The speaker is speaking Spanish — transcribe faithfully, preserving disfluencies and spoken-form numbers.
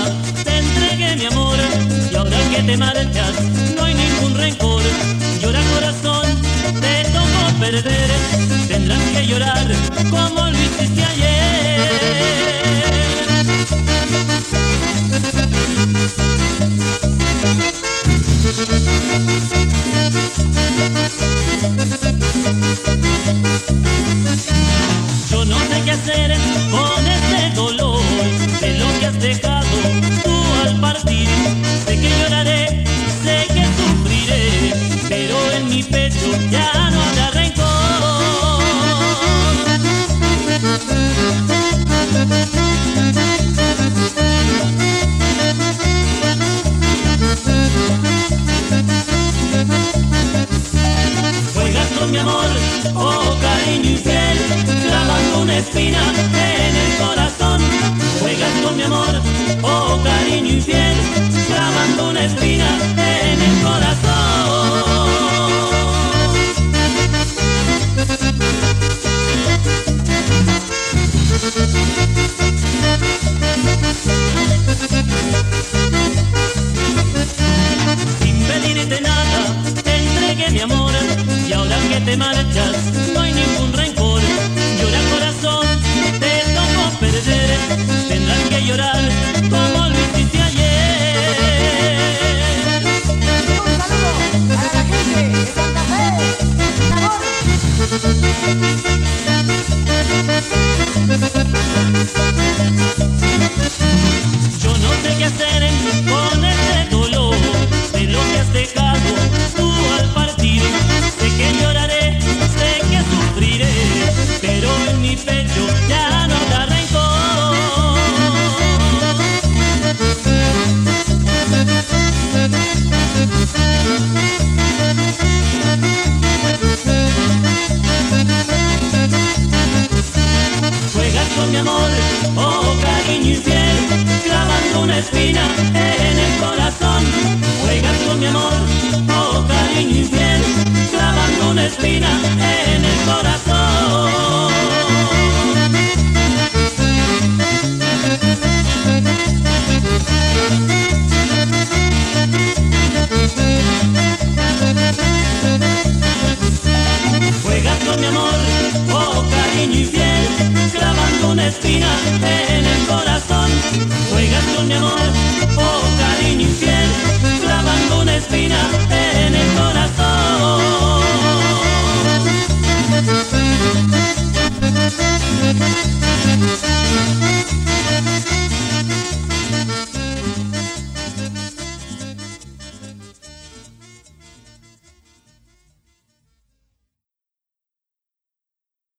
te entregué mi amor, y ahora que te marchas no hay ningún rencor. Llora corazón, te tocó perder, tendrás que llorar como lo hiciste ayer. Yo no sé qué hacer con este dolor de lo que has dejado tú al partir. Sé que lloraré, sé que sufriré, pero en mi pecho ya no habrá rencor. Juegas con mi amor, oh cariño infiel, clavando una espina en el corazón. Juegas con mi amor, oh cariño infiel, clavando una espina en el corazón. Sin pedirte nada, te entregué mi amor, y ahora que te marchas no hay ningún rencor. Llora corazón, te tocó perder, tendrás que llorar como lo hiciste ayer. Un saludo para la gente de Santa Fe, mi amor. Yo no sé qué hacer con este dolor de lo que has dejado tú al partir. Sé que lloraré, sé que sufriré, pero en mi pecho ya no habrá rencor. Juegas con mi amor, oh cariño infiel, clavando una espina en el corazón. Juegas con mi amor, oh cariño infiel, clavando una espina en el corazón. Juegas con mi amor, oh cariño infiel, clavando una espina en el corazón. Juegas con mi amor,